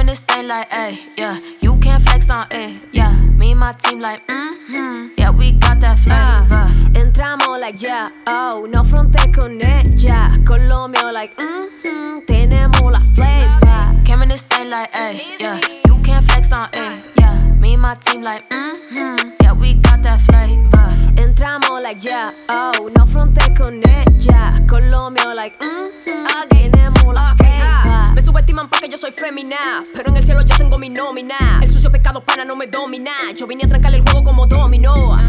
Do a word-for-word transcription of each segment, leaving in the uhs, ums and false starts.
Coming this thing like, ayy, yeah. You can't flex on it, yeah. Me and my team like, mm-hmm. Yeah, we got that flavor. Uh, entramos like, yeah, oh. No frontees con ella. Con lo mío like, mm-hmm. Tenemos la flavor. Coming this thing like, ayy, yeah. You can't flex on it, yeah. Me and my team like, mm-hmm. Yeah, we got that flavor. Entramos like, yeah, oh. No frontees con ella. Con lo mío like, mm-hmm. Tenemos la flavor. Me subestiman porque yo soy femina, pero en el cielo yo tengo mi nómina. El sucio pecado pana no me domina. Yo vine a trancar el juego como dominó.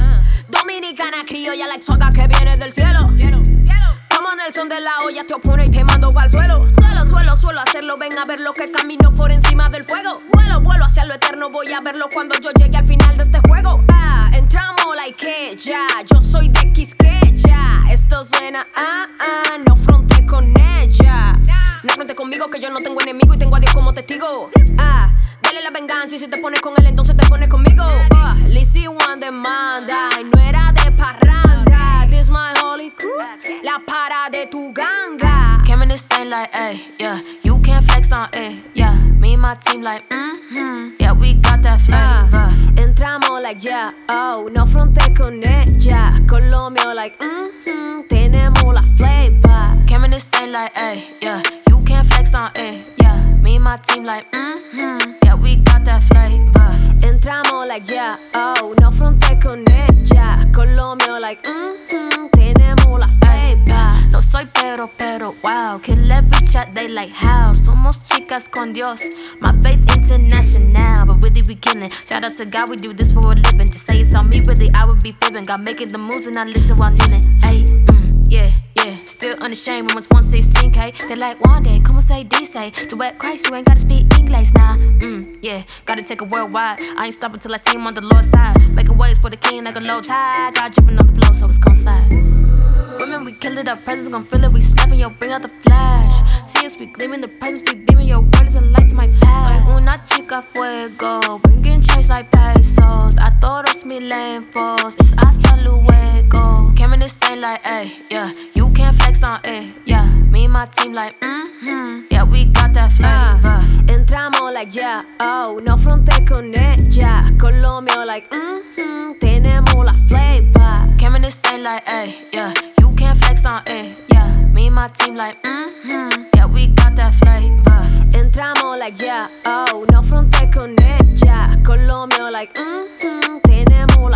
Dominicana criolla like soga que viene del cielo. Como en el son de la olla te opone y te mando pa'l suelo. Suelo, suelo, suelo hacerlo. Ven a ver lo que camino por encima del fuego. Vuelo, vuelo hacia lo eterno. Voy a verlo cuando yo llegue al final de este juego. Ah, entramos like que ya. Yo soy de Quisqueya. Esto suena ah, ah. No fronte con ella. No fronte conmigo que yo no tengo enemigo y tengo a Dios como testigo. Ah, dale la venganza y si te pones con él entonces te pones conmigo. Ah, Lizzy One demanda y no era de parranda. This my holy crew, la para de tu ganga. Coming this thing like, ayy, yeah. You can't flex on it, yeah. Me and my team like, mm-hmm. Yeah, we got that flavor. Uh, entramos like, yeah, oh. No frontees con ella. Con lo mío like, mm-hmm. Tenemos la flavor. Coming this thing like, ayy, yeah. You can't flex on it, yeah. Me and my team like, mm-hmm. Yeah, we got that flavor. Entramos like, yeah, oh. No frontees con ella. Con lo mío like, mm-hmm. Tenemos la flavor. No soy pero, pero, wow. Kill every chat, they like how. Somos chicas con Dios. My faith international, but really we killing. Shout out to God, we do this for a living. To say it's on me, really I would be fibbing. God making the moves and I listen while kneeling. Ay, mm, yeah, yeah. Still unashamed, almost one sixteen K. They like one day, come on say D-say. To wet Christ, you ain't gotta speak English now. Nah. Mm, yeah, gotta take it worldwide. I ain't stopping till I see him on the Lord's side. Making waves for the king like a low tide. God dripping on the blow, so it's gon' slide. Women, we kill it, our presence gon' feel it. We snapping, yo, bring out the flash. See us, we gleaming, the presence we beaming. Your word is a light to my path. Soy una chica fuego, bringing change like pesos. A todos mis lenfos, it's hasta luego. Coming this thing like, ayy, yeah. You can't flex on it, yeah. Me and my team like, mm-hmm. Yeah, we got that flavor. Uh, entramos like, yeah, oh. No frontees con ella. Con lo mío like, mm-hmm. Tenemos la flavor. Coming this thing like, ayy, yeah. You can't flex on it, yeah. Me and my team like, mm-hmm. Yeah, we got that flavor. Entramos like, yeah, oh. No frontees con ella. Con lo mío like, mm-hmm. Tenemos la